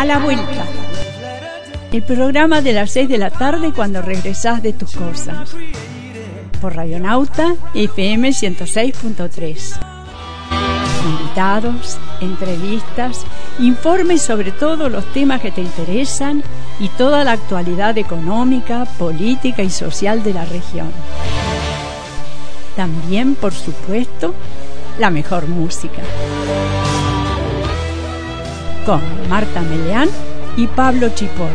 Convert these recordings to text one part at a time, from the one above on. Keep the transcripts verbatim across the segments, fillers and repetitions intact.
A la vuelta. El programa de las seis de la tarde cuando regresás de tus cosas. Por Radionauta F M ciento seis punto tres. Invitados, entrevistas, informes sobre todos los temas que te interesan y toda la actualidad económica, política y social de la región. También, por supuesto, la mejor música. Con Marta Meleán y Pablo Chipola.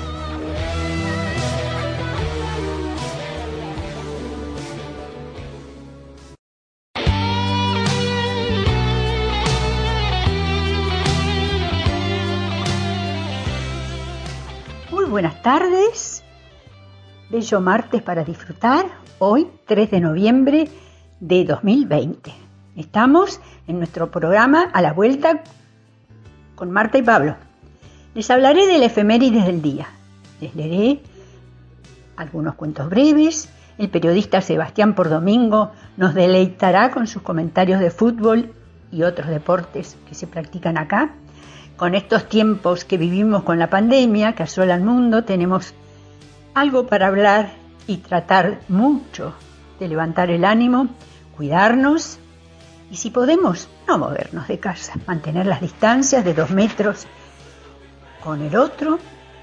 Muy buenas tardes, bello martes para disfrutar, hoy tres de noviembre de dos mil veinte. Estamos en nuestro programa A la Vuelta con Marta y Pablo. Les hablaré de la efemérides del día. Les leeré algunos cuentos breves. El periodista Sebastián Pordomingo nos deleitará con sus comentarios de fútbol y otros deportes que se practican acá. Con estos tiempos que vivimos con la pandemia que asola al mundo, tenemos algo para hablar y tratar mucho de levantar el ánimo, cuidarnos y, si podemos, no movernos de casa, mantener las distancias de dos metros con el otro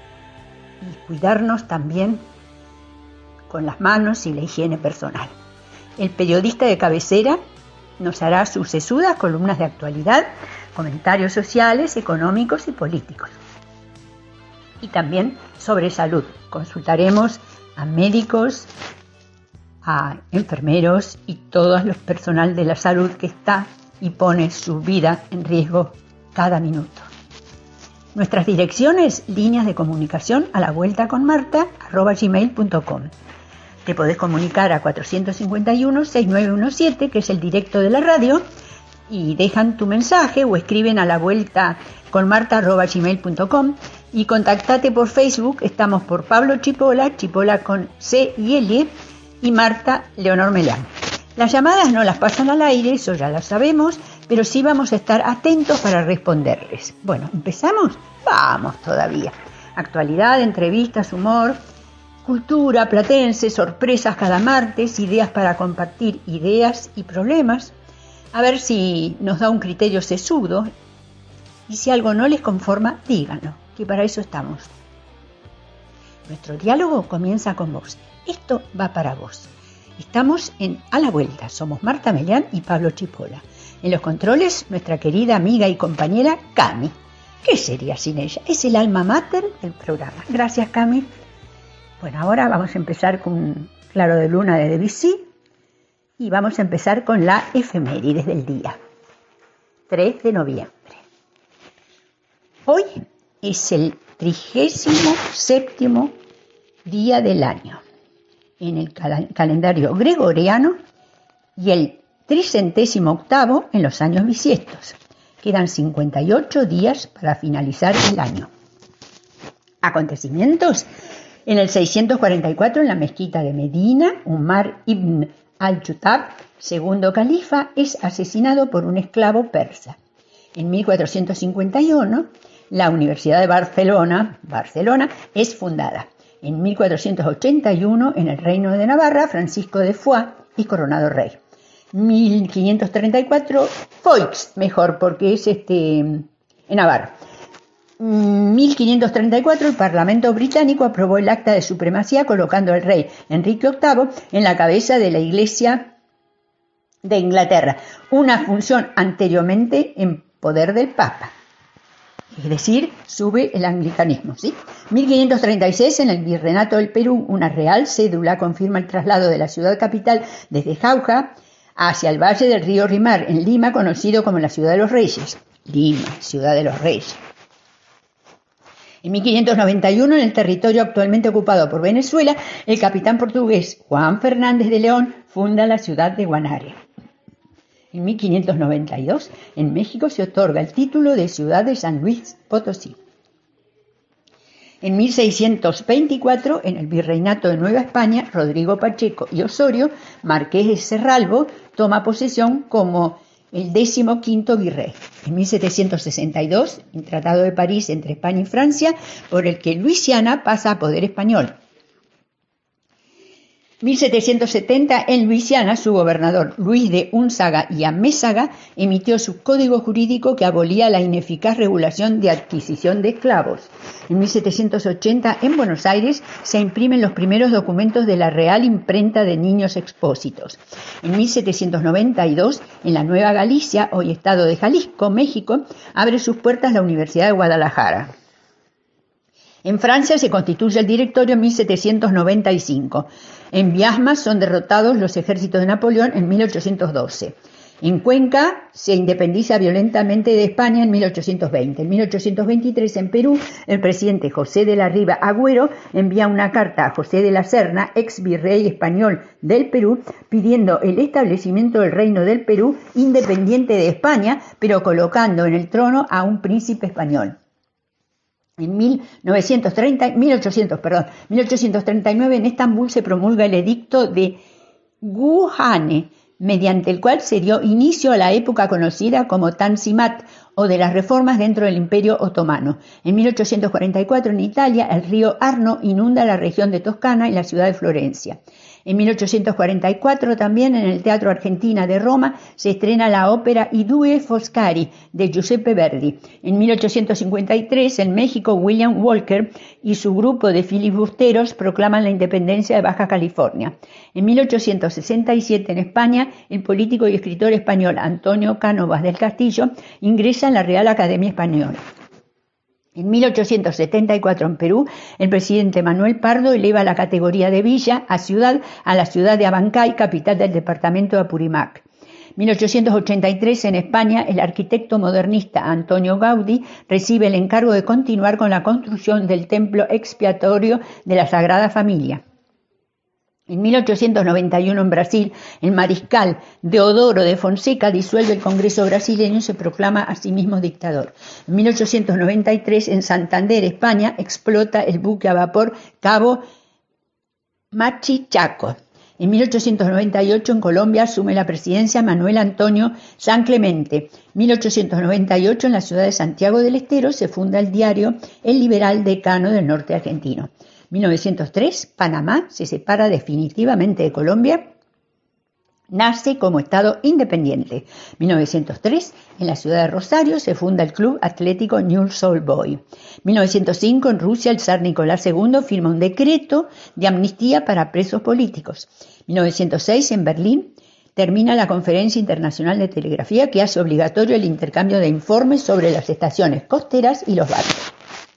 y cuidarnos también con las manos y la higiene personal. El periodista de cabecera nos hará sus sesudas columnas de actualidad, comentarios sociales, económicos y políticos. Y también sobre salud. Consultaremos a médicos, a enfermeros y todo el personal de la salud que está y pone su vida en riesgo cada minuto. Nuestras direcciones, líneas de comunicación a la vuelta con Marta, arroba gmail punto com. Te podés comunicar a cuatro cinco uno, seis nueve uno siete, que es el directo de la radio, y dejan tu mensaje o escriben a la vuelta con Marta, arroba gmail punto com, y contactate por Facebook. Estamos por Pablo Chipola, Chipola con C y L, y Marta Leonor Meleán. Las llamadas no las pasan al aire, eso ya lo sabemos, pero sí vamos a estar atentos para responderles. Bueno, ¿empezamos? Vamos todavía. Actualidad, entrevistas, humor, cultura platense, sorpresas cada martes, ideas para compartir ideas y problemas. A ver si nos da un criterio sesudo. Y si algo no les conforma, díganlo, que para eso estamos. Nuestro diálogo comienza con vos. Esto va para vos. Estamos en A la Vuelta. Somos Marta Meleán y Pablo Chipola. En los controles, nuestra querida amiga y compañera Cami. ¿Qué sería sin ella? Es el alma mater del programa. Gracias, Cami. Bueno, ahora vamos a empezar con Claro de Luna de Debussy. Y vamos a empezar con la efemérides del día. tres de noviembre. Hoy es el trigésimo séptimo día del año en el cal- calendario gregoriano y el tricentésimo octavo en los años bisiestos. Quedan cincuenta y ocho días para finalizar el año. Acontecimientos. En el seiscientos cuarenta y cuatro, en la mezquita de Medina, Umar ibn al-Chutab, segundo califa, es asesinado por un esclavo persa. En mil cuatrocientos cincuenta y uno, la Universidad de Barcelona, Barcelona es fundada. En mil cuatrocientos ochenta y uno, en el Reino de Navarra, Francisco de Foix es coronado rey. mil quinientos treinta y cuatro, Foix, mejor porque es este en Navarra. mil quinientos treinta y cuatro, el Parlamento británico aprobó el acta de supremacía colocando al rey Enrique octavo en la cabeza de la Iglesia de Inglaterra, una función anteriormente en poder del Papa. Es decir, sube el anglicanismo, ¿sí? mil quinientos treinta y seis, en el Virreinato del Perú, una real cédula confirma el traslado de la ciudad capital desde Jauja hacia el valle del río Rimar, en Lima, conocido como la Ciudad de los Reyes. Lima, Ciudad de los Reyes. En mil quinientos noventa y uno, en el territorio actualmente ocupado por Venezuela, el capitán portugués Juan Fernández de León funda la ciudad de Guanare. En mil quinientos noventa y dos, en México se otorga el título de ciudad de San Luis Potosí. En mil seiscientos veinticuatro, en el Virreinato de Nueva España, Rodrigo Pacheco y Osorio, marqués de Cerralbo, toma posesión como el decimoquinto virrey. En mil setecientos sesenta y dos, el Tratado de París entre España y Francia, por el que Luisiana pasa a poder español. mil setecientos setenta, en Luisiana, su gobernador Luis de Unzaga y Amézaga emitió su código jurídico que abolía la ineficaz regulación de adquisición de esclavos. En mil setecientos ochenta, en Buenos Aires, se imprimen los primeros documentos de la Real Imprenta de Niños Expósitos. En mil setecientos noventa y dos, en la Nueva Galicia, hoy estado de Jalisco, México, abre sus puertas la Universidad de Guadalajara. En Francia se constituye el Directorio en mil setecientos noventa y cinco. En Biasmas son derrotados los ejércitos de Napoleón en mil ochocientos doce. En Cuenca se independiza violentamente de España en mil ochocientos veinte. En mil ochocientos veintitrés, en Perú, el presidente José de la Riva Agüero envía una carta a José de la Serna, ex virrey español del Perú, pidiendo el establecimiento del Reino del Perú independiente de España, pero colocando en el trono a un príncipe español. En mil novecientos treinta, mil ochocientos, perdón, mil ochocientos treinta y nueve en Estambul se promulga el edicto de Gülhane, mediante el cual se dio inicio a la época conocida como Tanzimat, o de las reformas dentro del Imperio Otomano. En mil ochocientos cuarenta y cuatro, en Italia, el río Arno inunda la región de Toscana y la ciudad de Florencia. En mil ochocientos cuarenta y cuatro, también en el Teatro Argentina de Roma, se estrena la ópera I Due Foscari de Giuseppe Verdi. En mil ochocientos cincuenta y tres, en México, William Walker y su grupo de filibusteros proclaman la independencia de Baja California. En mil ochocientos sesenta y siete, en España, el político y escritor español Antonio Cánovas del Castillo ingresa en la Real Academia Española. En mil ochocientos setenta y cuatro, en Perú, el presidente Manuel Pardo eleva la categoría de villa a ciudad a la ciudad de Abancay, capital del departamento de Apurímac. mil ochocientos ochenta y tres, en España, el arquitecto modernista Antonio Gaudí recibe el encargo de continuar con la construcción del templo expiatorio de la Sagrada Familia. En mil ochocientos noventa y uno, en Brasil, el mariscal Deodoro de Fonseca disuelve el Congreso brasileño y se proclama a sí mismo dictador. En mil ochocientos noventa y tres, en Santander, España, explota el buque a vapor Cabo Machichaco. En mil ochocientos noventa y ocho, en Colombia, asume la presidencia Manuel Antonio San Clemente. mil ochocientos noventa y ocho, en la ciudad de Santiago del Estero, se funda el diario El Liberal Decano del norte argentino. mil novecientos tres, Panamá se separa definitivamente de Colombia, nace como Estado independiente. mil novecientos tres, en la ciudad de Rosario se funda el Club Atlético Newell's Old Boys. mil novecientos cinco, en Rusia, el zar Nicolás segundo firma un decreto de amnistía para presos políticos. mil novecientos seis, en Berlín, termina la Conferencia Internacional de Telegrafía que hace obligatorio el intercambio de informes sobre las estaciones costeras y los barcos.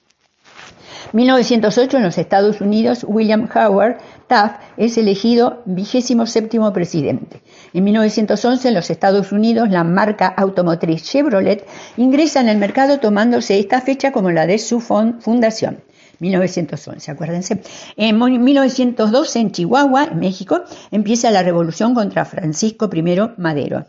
mil novecientos ocho, en los Estados Unidos, William Howard Taft es elegido vigésimo séptimo presidente. En mil novecientos once, en los Estados Unidos, la marca automotriz Chevrolet ingresa en el mercado tomándose esta fecha como la de su fundación. mil novecientos once, acuérdense. En mil novecientos doce, en Chihuahua, en México, empieza la revolución contra Francisco primero Madero.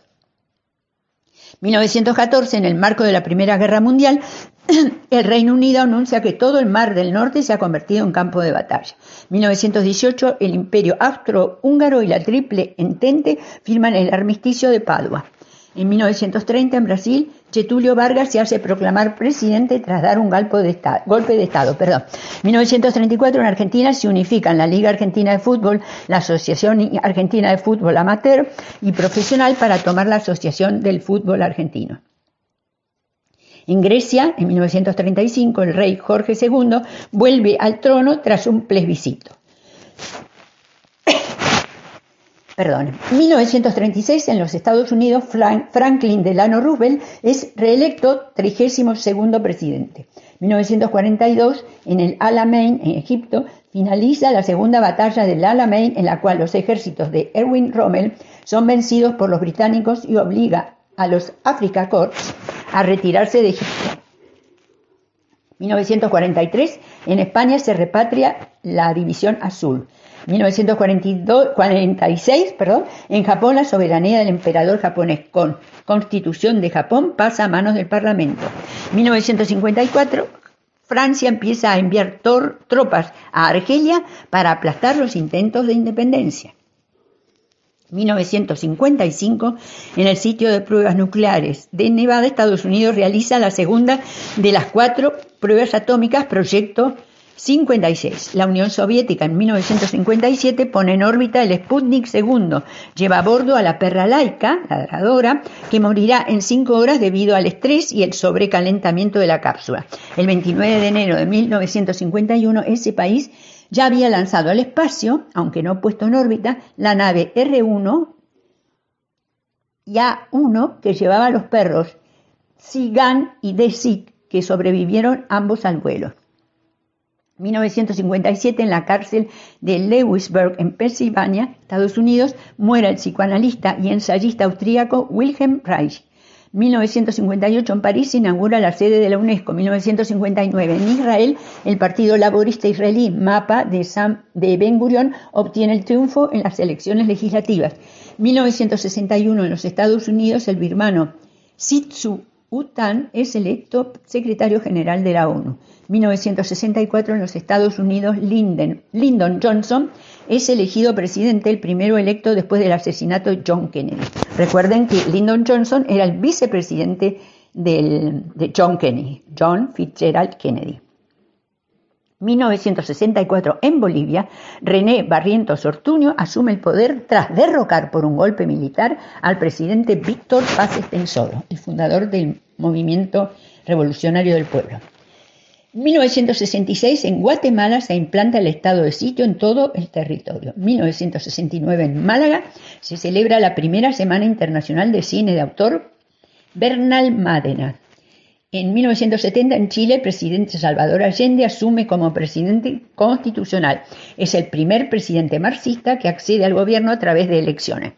mil novecientos catorce, en el marco de la Primera Guerra Mundial, el Reino Unido anuncia que todo el Mar del Norte se ha convertido en campo de batalla. mil novecientos dieciocho, el Imperio Austrohúngaro y la Triple Entente firman el Armisticio de Padua. En mil novecientos treinta, en Brasil, Getúlio Vargas se hace proclamar presidente tras dar un golpe de estado. Golpe de estado perdón. mil novecientos treinta y cuatro, en Argentina, se unifican la Liga Argentina de Fútbol, la Asociación Argentina de Fútbol Amateur y Profesional para tomar la Asociación del Fútbol Argentino. En Grecia, en mil novecientos treinta y cinco, el rey Jorge segundo vuelve al trono tras un plebiscito. Perdón. En mil novecientos treinta y seis, en los Estados Unidos, Franklin Delano Roosevelt es reelecto trigésimo segundo presidente. En mil novecientos cuarenta y dos, en el Alamein, en Egipto, finaliza la segunda batalla del Alamein, en la cual los ejércitos de Erwin Rommel son vencidos por los británicos y obliga a los Afrika Korps a retirarse de Egipto. En mil novecientos cuarenta y tres, en España se repatria la División Azul. En mil novecientos cuarenta y seis, perdón, en Japón la soberanía del emperador japonés con Constitución de Japón pasa a manos del Parlamento. En mil novecientos cincuenta y cuatro, Francia empieza a enviar tor- tropas a Argelia para aplastar los intentos de independencia. mil novecientos cincuenta y cinco, en el sitio de pruebas nucleares de Nevada, Estados Unidos realiza la segunda de las cuatro pruebas atómicas, Proyecto cincuenta y seis. La Unión Soviética en mil novecientos cincuenta y siete pone en órbita el Sputnik segundo. Lleva a bordo a la perra Laika, ladradora, que morirá en cinco horas debido al estrés y el sobrecalentamiento de la cápsula. El veintinueve de enero de mil novecientos cincuenta y uno, ese país ya había lanzado al espacio, aunque no puesto en órbita, la nave R uno y A uno que llevaba a los perros Tzigane y Desik, que sobrevivieron ambos al vuelo. mil novecientos cincuenta y siete, en la cárcel de Lewisburg, en Pensilvania, Estados Unidos, muere el psicoanalista y ensayista austríaco Wilhelm Reich. mil novecientos cincuenta y ocho, en París, se inaugura la sede de la UNESCO. mil novecientos cincuenta y nueve, en Israel, el Partido Laborista Israelí, MAPA, de, Sam, de Ben Gurion, obtiene el triunfo en las elecciones legislativas. mil novecientos sesenta y uno, en los Estados Unidos, el birmano Sitsu Utan es electo secretario general de la ONU. mil novecientos sesenta y cuatro, en los Estados Unidos, Lyndon, Lyndon Johnson es elegido presidente, el primero electo después del asesinato de John Kennedy. Recuerden que Lyndon Johnson era el vicepresidente del, de John Kennedy, John Fitzgerald Kennedy. mil novecientos sesenta y cuatro, en Bolivia, René Barrientos Ortuño asume el poder tras derrocar por un golpe militar al presidente Víctor Paz Estenssoro, el fundador del Movimiento Revolucionario del Pueblo. mil novecientos sesenta y seis, en Guatemala, se implanta el estado de sitio en todo el territorio. mil novecientos sesenta y nueve, en Málaga, se celebra la primera Semana Internacional de Cine de Autor Bernal-Mádena. En mil novecientos setenta, en Chile, el presidente Salvador Allende asume como presidente constitucional. Es el primer presidente marxista que accede al gobierno a través de elecciones.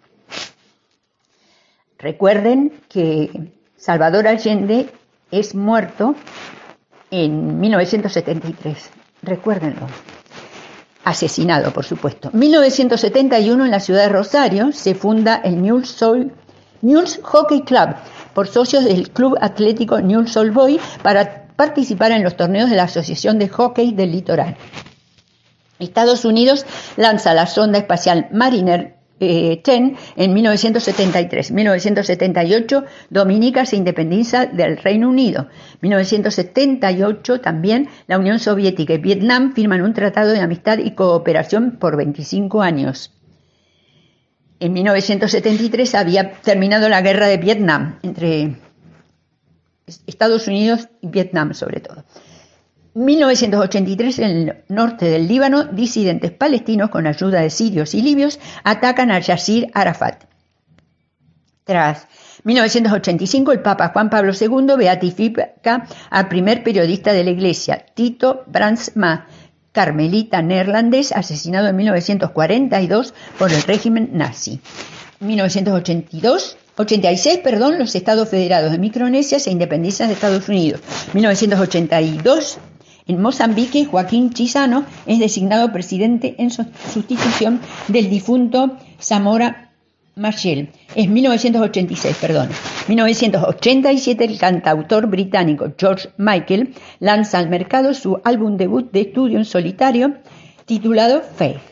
Recuerden que Salvador Allende es muerto en mil novecientos setenta y tres. Recuérdenlo. Asesinado, por supuesto. mil novecientos setenta y uno, en la ciudad de Rosario, se funda el Newell's, Soul, Newell's Hockey Club por socios del Club Atlético Newell's Old Boys para participar en los torneos de la Asociación de Hockey del Litoral. Estados Unidos lanza la sonda espacial Mariner eh, diez en mil novecientos setenta y tres. mil novecientos setenta y ocho, Dominica se independiza del Reino Unido. mil novecientos setenta y ocho, también la Unión Soviética y Vietnam firman un tratado de amistad y cooperación por veinticinco años. En mil novecientos setenta y tres había terminado la guerra de Vietnam, entre Estados Unidos y Vietnam sobre todo. mil novecientos ochenta y tres, en el norte del Líbano, disidentes palestinos con ayuda de sirios y libios atacan a Yasir Arafat. Tras mil novecientos ochenta y cinco, el Papa Juan Pablo segundo beatifica al primer periodista de la Iglesia, Tito Brandsma, carmelita neerlandés, asesinado en mil novecientos cuarenta y dos por el régimen nazi. mil novecientos ochenta y dos, ochenta y seis, perdón, los Estados Federados de Micronesia se independizan de Estados Unidos. mil novecientos ochenta y dos, en Mozambique, Joaquín Chissano es designado presidente en sustitución del difunto Samora Machel. Es mil novecientos ochenta y seis, perdón. mil novecientos ochenta y siete, el cantautor británico George Michael lanza al mercado su álbum debut de estudio en solitario titulado Faith.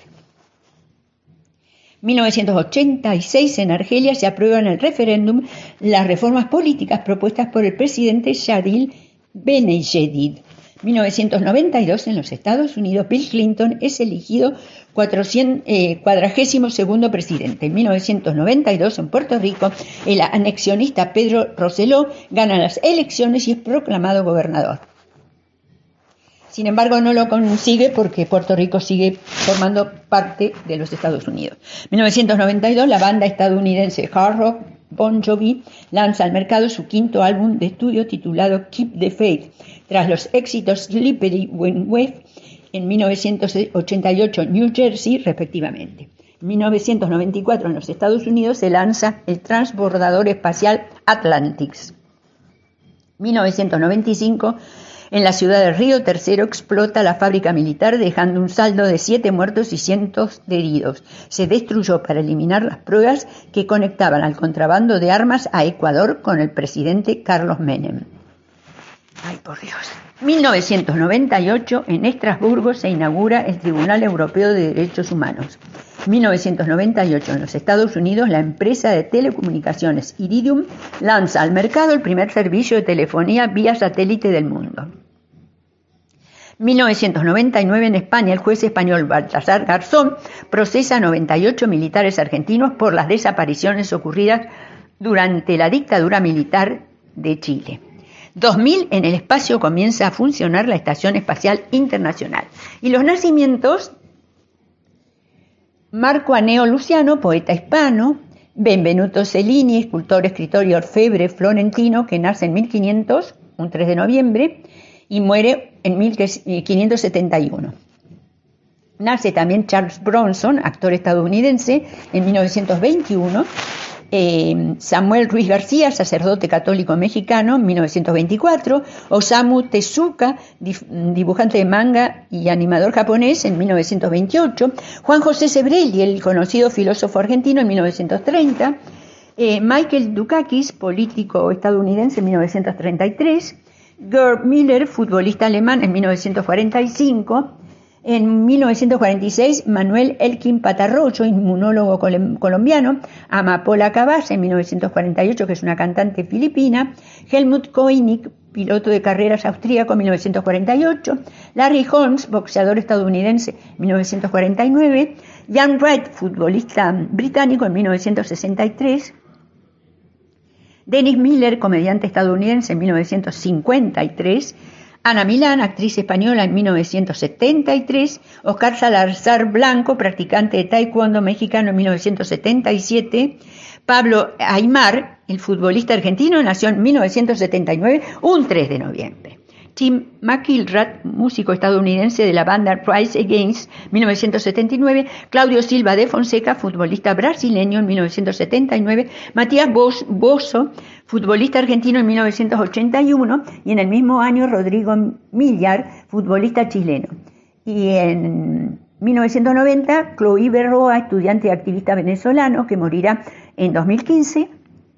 mil novecientos ochenta y seis, en Argelia, se aprueban en el referéndum las reformas políticas propuestas por el presidente Shadil Benejadid. mil novecientos noventa y dos, en los Estados Unidos, Bill Clinton es elegido cuadragésimo segundo presidente. En mil novecientos noventa y dos, en Puerto Rico, el anexionista Pedro Rosselló gana las elecciones y es proclamado gobernador. Sin embargo, no lo consigue porque Puerto Rico sigue formando parte de los Estados Unidos. mil novecientos noventa y dos, la banda estadounidense Hard Rock Bon Jovi lanza al mercado su quinto álbum de estudio titulado Keep the Faith, tras los éxitos Slippery When Wet en mil novecientos ochenta y ocho, New Jersey, respectivamente. En mil novecientos noventa y cuatro, en los Estados Unidos, se lanza el transbordador espacial Atlantis. mil novecientos noventa y cinco, en la ciudad de Río Tercero, explota la fábrica militar, dejando un saldo de siete muertos y cientos de heridos. Se destruyó para eliminar las pruebas que conectaban al contrabando de armas a Ecuador con el presidente Carlos Menem. Ay, por Dios. mil novecientos noventa y ocho, en Estrasburgo, se inaugura el Tribunal Europeo de Derechos Humanos. mil novecientos noventa y ocho, en los Estados Unidos, la empresa de telecomunicaciones Iridium lanza al mercado el primer servicio de telefonía vía satélite del mundo. mil novecientos noventa y nueve, en España, el juez español Baltasar Garzón procesa a noventa y ocho militares argentinos por las desapariciones ocurridas durante la dictadura militar de Chile. dos mil, en el espacio comienza a funcionar la Estación Espacial Internacional. Y los nacimientos: Marco Aneo Luciano, poeta hispano; Benvenuto Cellini, escultor, escritor y orfebre florentino, que nace en mil quinientos, un tres de noviembre, y muere en mil quinientos setenta y uno. Nace también Charles Bronson, actor estadounidense, en mil novecientos veintiuno. Eh, Samuel Ruiz García, sacerdote católico mexicano, en mil novecientos veinticuatro. Osamu Tezuka, dibujante de manga y animador japonés, en mil novecientos veintiocho. Juan José Sebrelli, el conocido filósofo argentino, en mil novecientos treinta. Eh, Michael Dukakis, político estadounidense, en mil novecientos treinta y tres. Gerd Müller, futbolista alemán, en mil novecientos cuarenta y cinco. En mil novecientos cuarenta y seis, Manuel Elkin Patarroyo, inmunólogo colombiano. Amapola Cabas, en mil novecientos cuarenta y ocho, que es una cantante filipina. Helmut Koenig, piloto de carreras austríaco, en mil novecientos cuarenta y ocho. Larry Holmes, boxeador estadounidense, en mil novecientos cuarenta y nueve. Ian Wright, futbolista británico, en mil novecientos sesenta y tres. Dennis Miller, comediante estadounidense, en mil novecientos cincuenta y tres. Ana Milán, actriz española, en mil novecientos setenta y tres. Oscar Salazar Blanco, practicante de taekwondo mexicano, en mil novecientos setenta y siete. Pablo Aimar, el futbolista argentino, nació en mil novecientos setenta y nueve, un tres de noviembre. Tim McIlrath, músico estadounidense de la banda Rise Against, mil novecientos setenta y nueve. Claudio Silva de Fonseca, futbolista brasileño, en mil novecientos setenta y nueve. Matías Bozo, futbolista argentino, en mil novecientos ochenta y uno. Y en el mismo año, Rodrigo Millar, futbolista chileno. Y en mil novecientos noventa, Chloe Berroa, estudiante y activista venezolano, que morirá en dos mil quince,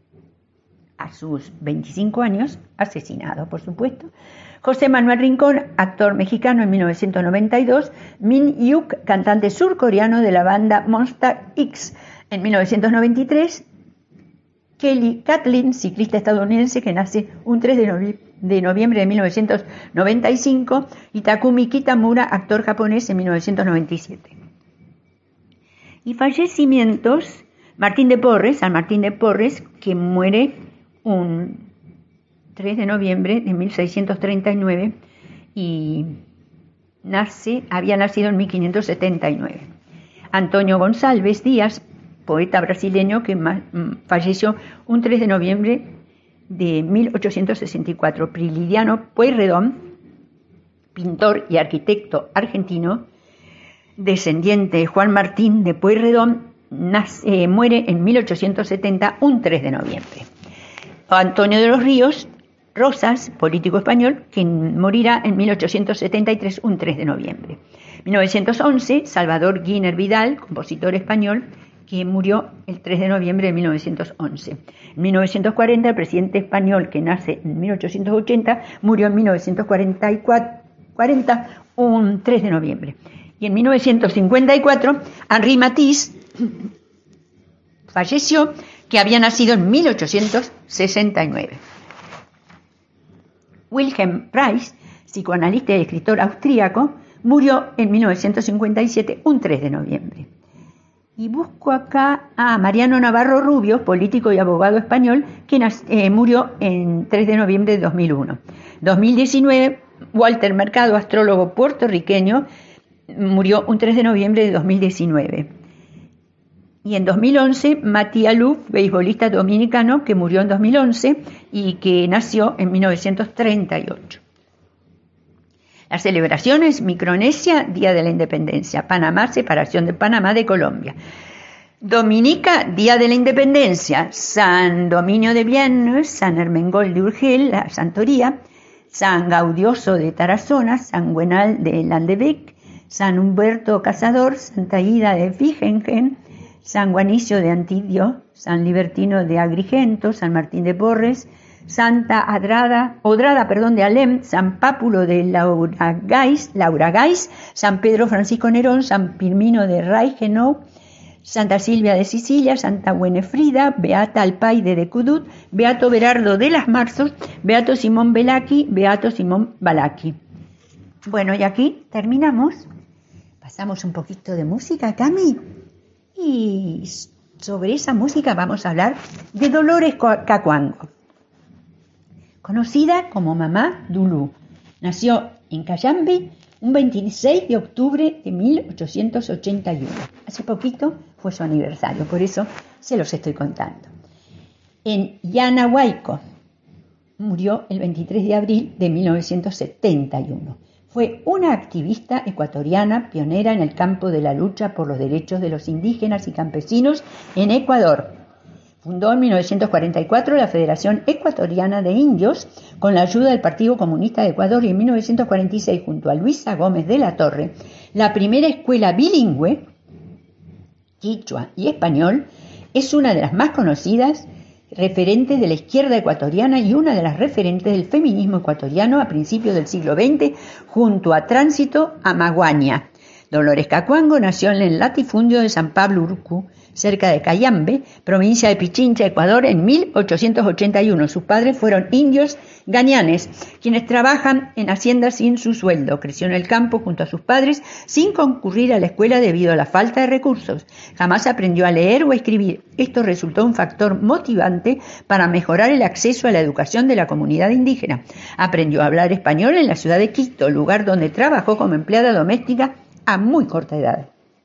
a sus veinticinco años, asesinado, por supuesto. José Manuel Rincón, actor mexicano, en mil novecientos noventa y dos. Min Hyuk, cantante surcoreano de la banda Monster X, en mil novecientos noventa y tres. Kelly Catlin, ciclista estadounidense, que nace un tres de noviembre de mil novecientos noventa y cinco. Y Takumi Kitamura, actor japonés, en mil novecientos noventa y siete. Y fallecimientos: Martín de Porres, San Martín de Porres, que muere un tres de noviembre de mil seiscientos treinta y nueve y nace, había nacido en mil quinientos setenta y nueve. Antonio Gonçalves Díaz, poeta brasileño, que falleció un tres de noviembre de mil ochocientos sesenta y cuatro. Prilidiano Pueyrredón, pintor y arquitecto argentino, descendiente de Juan Martín de Pueyrredón, nace, eh, muere en mil ochocientos setenta, un tres de noviembre. Antonio de los Ríos Rosas, político español, que morirá en mil ochocientos setenta y tres, un tres de noviembre. mil novecientos once, Salvador Giner Vidal, compositor español, que murió el tres de noviembre de mil novecientos once. En mil novecientos cuarenta, el presidente español, que nace en mil ochocientos ochenta, murió en mil novecientos cuarenta y cuatro, un tres de noviembre. Y en mil novecientos cincuenta y cuatro, Henri Matisse falleció, que había nacido en mil ochocientos sesenta y nueve. Wilhelm Reich, psicoanalista y escritor austríaco, murió en mil novecientos cincuenta y siete, un tres de noviembre. Y busco acá a Mariano Navarro Rubio, político y abogado español, que eh, murió en tres de noviembre de dos mil uno. dos mil diecinueve, Walter Mercado, astrólogo puertorriqueño, murió un tres de noviembre de dos mil diecinueve. Y en dos mil once, Matías Luz, beisbolista dominicano, que murió en dos mil once y que nació en mil novecientos treinta y ocho. Las celebraciones: Micronesia, Día de la Independencia; Panamá, separación de Panamá de Colombia; Dominica, Día de la Independencia; San Dominio de Vienne, San Hermengol de Urgel, la Santoría; San Gaudioso de Tarazona, San Güenal de Landévec, San Humberto Cazador, Santa Ida de Fijingen, San Guanicio de Antidio, San Libertino de Agrigento, San Martín de Porres, Santa Adrada, Odrada perdón, de Alem, San Pápulo de Lauragais, Lauragais, San Pedro Francisco Nerón, San Pirmino de Reichenau, Santa Silvia de Sicilia, Santa Buenefrida, Beata Alpaide de Cudut, Beato Berardo de las Marzos, Beato Simón Belaki, Beato Simón Balaki. Bueno, y aquí terminamos. Pasamos un poquito de música, Cami, y sobre esa música vamos a hablar de Dolores Cacuango, conocida como Mamá Dulú. Nació en Cayambe un veintiséis de octubre de mil ochocientos ochenta y uno. Hace poquito fue su aniversario, por eso se los estoy contando. En Yanahuayco murió el veintitrés de abril de mil novecientos setenta y uno. Fue una activista ecuatoriana pionera en el campo de la lucha por los derechos de los indígenas y campesinos en Ecuador. Fundó en mil novecientos cuarenta y cuatro la Federación Ecuatoriana de Indios con la ayuda del Partido Comunista de Ecuador y en mil novecientos cuarenta y seis, junto a Luisa Gómez de la Torre, la primera escuela bilingüe, quichua y español, es una de las más conocidas referentes de la izquierda ecuatoriana y una de las referentes del feminismo ecuatoriano a principios del siglo veinte, junto a Tránsito Amaguaña. Dolores Cacuango nació en el latifundio de San Pablo Urucu, cerca de Cayambe, provincia de Pichincha, Ecuador, en mil ochocientos ochenta y uno. Sus padres fueron indios gañanes, quienes trabajan en haciendas sin su sueldo. Creció en el campo junto a sus padres sin concurrir a la escuela debido a la falta de recursos. Jamás aprendió a leer o a escribir. Esto resultó un factor motivante para mejorar el acceso a la educación de la comunidad indígena. Aprendió a hablar español en la ciudad de Quito, lugar donde trabajó como empleada doméstica a muy corta edad.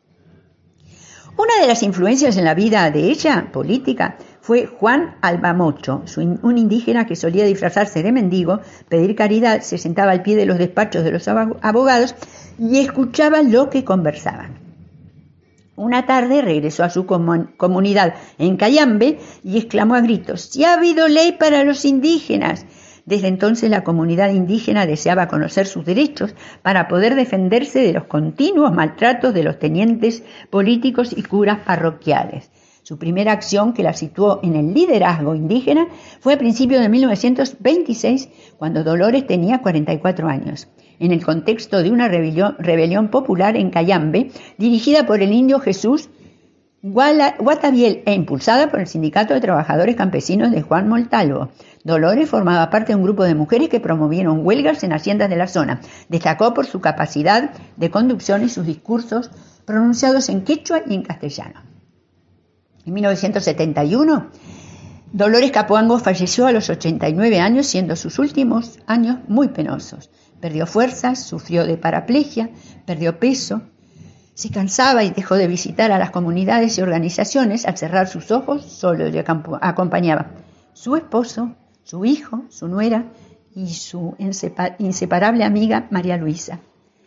Una de las influencias en la vida de ella, política, fue Juan Albamocho, un indígena que solía disfrazarse de mendigo, pedir caridad, se sentaba al pie de los despachos de los abogados y escuchaba lo que conversaban. Una tarde regresó a su comunidad en Cayambe y exclamó a gritos: «¡Si ha habido ley para los indígenas!». Desde entonces la comunidad indígena deseaba conocer sus derechos para poder defenderse de los continuos maltratos de los tenientes políticos y curas parroquiales. Su primera acción, que la situó en el liderazgo indígena, fue a principios de mil novecientos veintiséis, cuando Dolores tenía cuarenta y cuatro años. En el contexto de una rebelión, rebelión popular en Cayambe, dirigida por el indio Jesús Guatabiel e impulsada por el Sindicato de Trabajadores Campesinos de Juan Montalvo. Dolores formaba parte de un grupo de mujeres que promovieron huelgas en haciendas de la zona. Destacó por su capacidad de conducción y sus discursos pronunciados en quechua y en castellano. En mil novecientos setenta y uno, Dolores Cacuango falleció a los ochenta y nueve años, siendo sus últimos años muy penosos. Perdió fuerzas, sufrió de paraplegia, perdió peso, se cansaba y dejó de visitar a las comunidades y organizaciones. Al cerrar sus ojos, solo le acompañaba su esposo, su hijo, su nuera y su inseparable amiga María Luisa.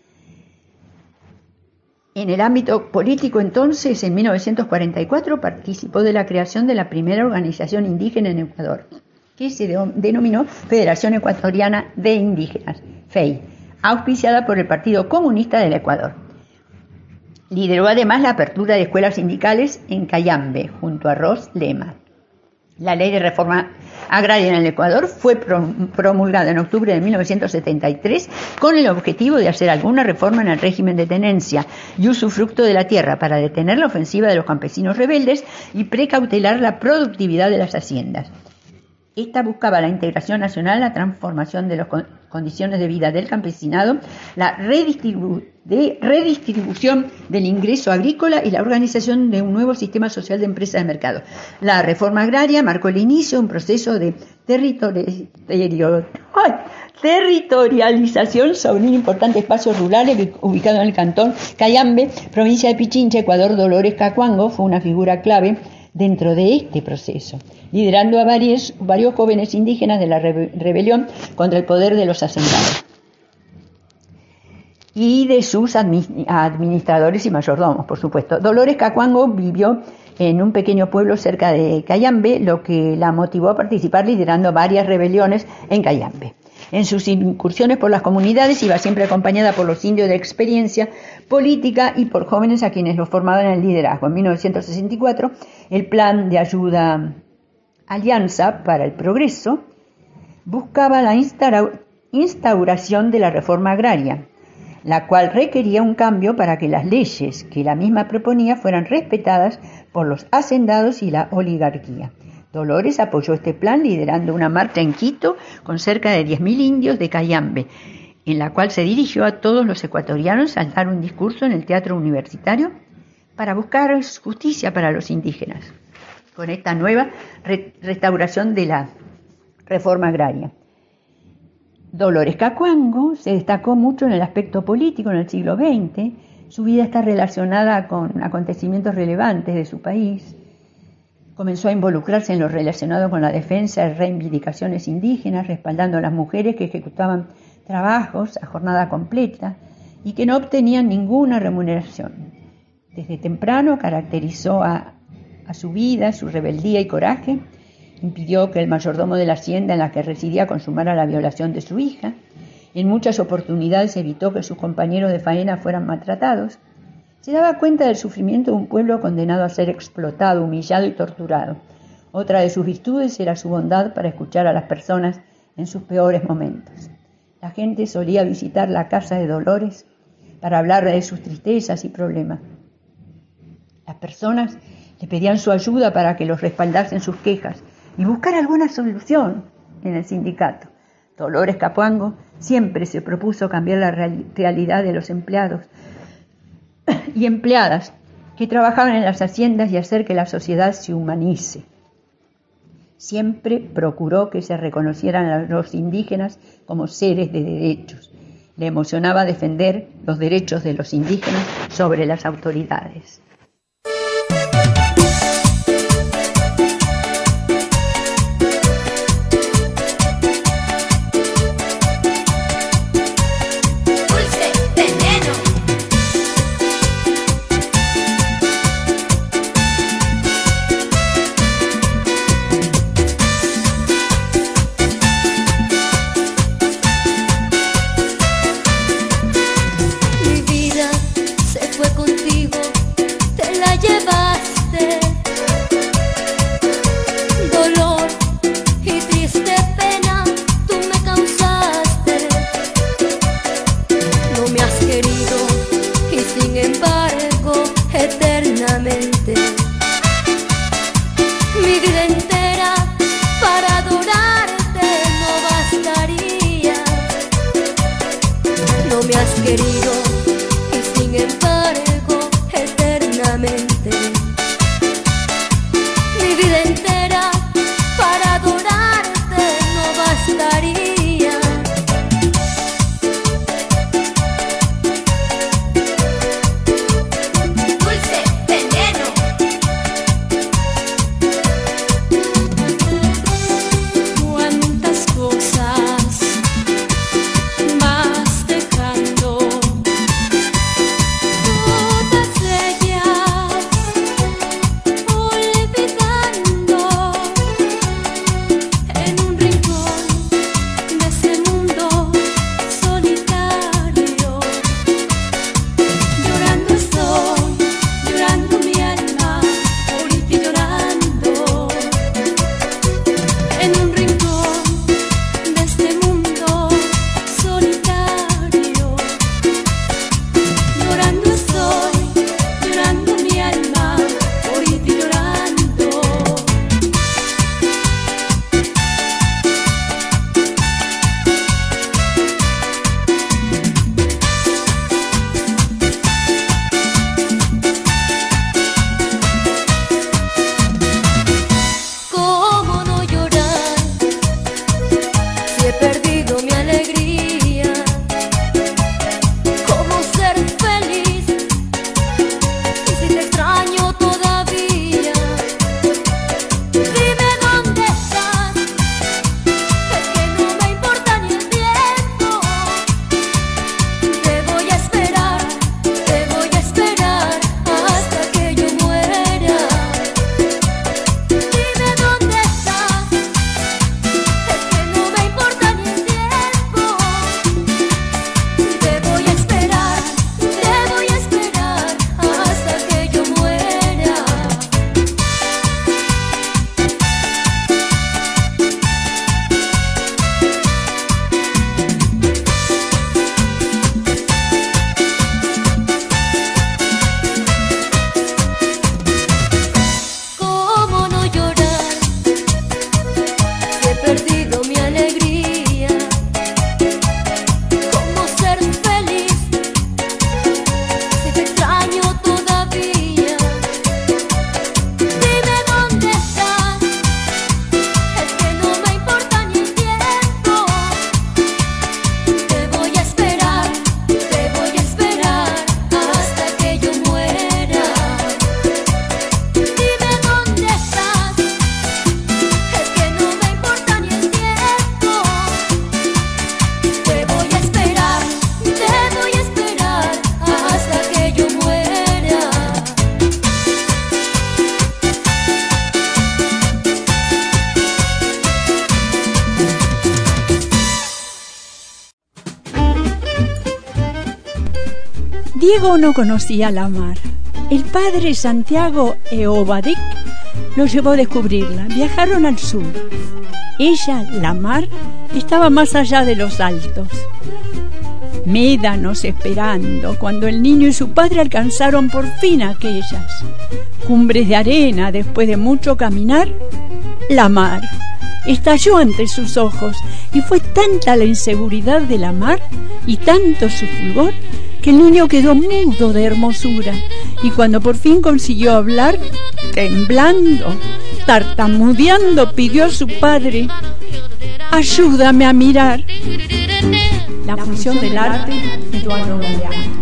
En el ámbito político, entonces, en mil novecientos cuarenta y cuatro, participó de la creación de la primera organización indígena en Ecuador, que se denominó Federación Ecuatoriana de Indígenas, F E I, auspiciada por el Partido Comunista del Ecuador. Lideró además la apertura de escuelas sindicales en Cayambe, junto a Ros Lema. La ley de reforma agraria en el Ecuador fue promulgada en octubre de mil novecientos setenta y tres con el objetivo de hacer alguna reforma en el régimen de tenencia y usufructo de la tierra para detener la ofensiva de los campesinos rebeldes y precautelar la productividad de las haciendas. Esta buscaba la integración nacional, la transformación de las condiciones de vida del campesinado, la redistribu- de redistribución del ingreso agrícola y la organización de un nuevo sistema social de empresas de mercado. La reforma agraria marcó el inicio de un proceso de territori- ay, territorialización sobre un importante espacio rural ubicado en el cantón Cayambe, provincia de Pichincha, Ecuador. Dolores Cacuango fue una figura clave dentro de este proceso, liderando a varios, varios jóvenes indígenas de la rebe- rebelión contra el poder de los hacendados y de sus admi- administradores y mayordomos, por supuesto. Dolores Cacuango vivió en un pequeño pueblo cerca de Cayambe, lo que la motivó a participar liderando varias rebeliones en Cayambe. En sus incursiones por las comunidades iba siempre acompañada por los indios de experiencia política y por jóvenes a quienes los formaban en el liderazgo. En mil novecientos sesenta y cuatro, el Plan de Ayuda Alianza para el Progreso buscaba la instaura- instauración de la reforma agraria. la cual requería un cambio para que las leyes que la misma proponía fueran respetadas por los hacendados y la oligarquía. Dolores apoyó este plan liderando una marcha en Quito con cerca de diez mil indios de Cayambe, en la cual se dirigió a todos los ecuatorianos al dar un discurso en el Teatro Universitario para buscar justicia para los indígenas, con esta nueva re- restauración de la reforma agraria. Dolores Cacuango se destacó mucho en el aspecto político en el siglo veinte. Su vida está relacionada con acontecimientos relevantes de su país. Comenzó a involucrarse en lo relacionado con la defensa de reivindicaciones indígenas, respaldando a las mujeres que ejecutaban trabajos a jornada completa y que no obtenían ninguna remuneración. Desde temprano caracterizó a, a su vida, su rebeldía y coraje. Impidió que el mayordomo de la hacienda en la que residía consumara la violación de su hija. En muchas oportunidades evitó que sus compañeros de faena fueran maltratados. Se daba cuenta del sufrimiento de un pueblo condenado a ser explotado, humillado y torturado. Otra de sus virtudes era su bondad para escuchar a las personas en sus peores momentos. La gente solía visitar la casa de Dolores para hablar de sus tristezas y problemas. Las personas le pedían su ayuda para que los respaldase en sus quejas y buscar alguna solución en el sindicato. Dolores Cacuango siempre se propuso cambiar la realidad de los empleados y empleadas que trabajaban en las haciendas y hacer que la sociedad se humanice. Siempre procuró que se reconocieran a los indígenas como seres de derechos. Le emocionaba defender los derechos de los indígenas sobre las autoridades. Cuántas cosas vas dejando Diego no conocía la mar. El padre Santiago Eobadik lo llevó a descubrirla. Viajaron al sur. Ella, la mar, estaba más allá de los altos. Médanos esperando cuando el niño y su padre alcanzaron por fin aquellas cumbres de arena. Después de mucho caminar, la mar estalló ante sus ojos y fue tanta la inseguridad de la mar y tanto su fulgor que el niño quedó mudo de hermosura, y cuando por fin consiguió hablar, temblando, tartamudeando, pidió a su padre: ayúdame a mirar. La función del arte de Eduardo Galeano.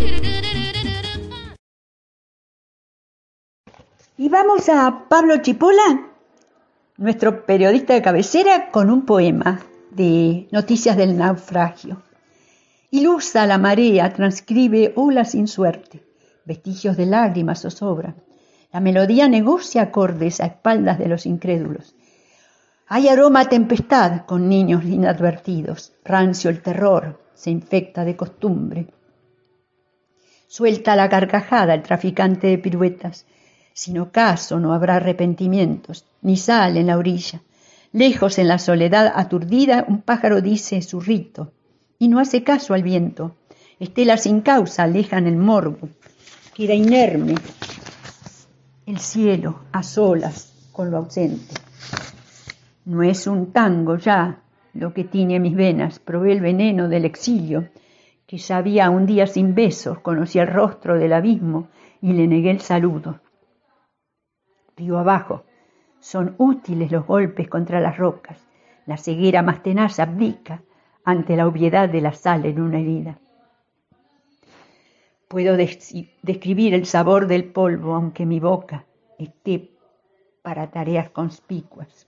Y vamos a Pablo Chipola, nuestro periodista de cabecera, con un poema de Noticias del Naufragio. Ilusa la marea, transcribe olas sin suerte, vestigios de lágrimas zozobran. La melodía negocia acordes a espaldas de los incrédulos. Hay aroma a tempestad con niños inadvertidos, rancio el terror, se infecta de costumbre. Suelta la carcajada el traficante de piruetas, sin ocaso no habrá arrepentimientos, ni sal en la orilla. Lejos en la soledad aturdida un pájaro dice su rito, y no hace caso al viento. Estelas sin causa alejan el morbo, queda inerme el cielo a solas con lo ausente. No es un tango ya lo que tiñe mis venas, probé el veneno del exilio, que sabía un día sin besos, conocí el rostro del abismo y le negué el saludo. Río abajo, son útiles los golpes contra las rocas, la ceguera más tenaz abdica ante la obviedad de la sal en una herida. Puedo des- describir el sabor del polvo, aunque mi boca esté para tareas conspicuas.